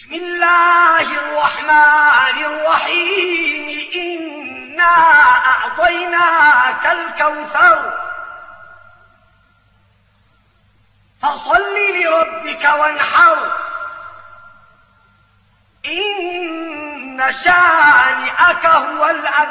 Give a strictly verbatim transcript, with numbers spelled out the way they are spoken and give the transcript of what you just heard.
بسم الله الرحمن الرحيم إنا أعطيناك الكوثر فصل لربك وانحر إن شانئك هو الأبتر.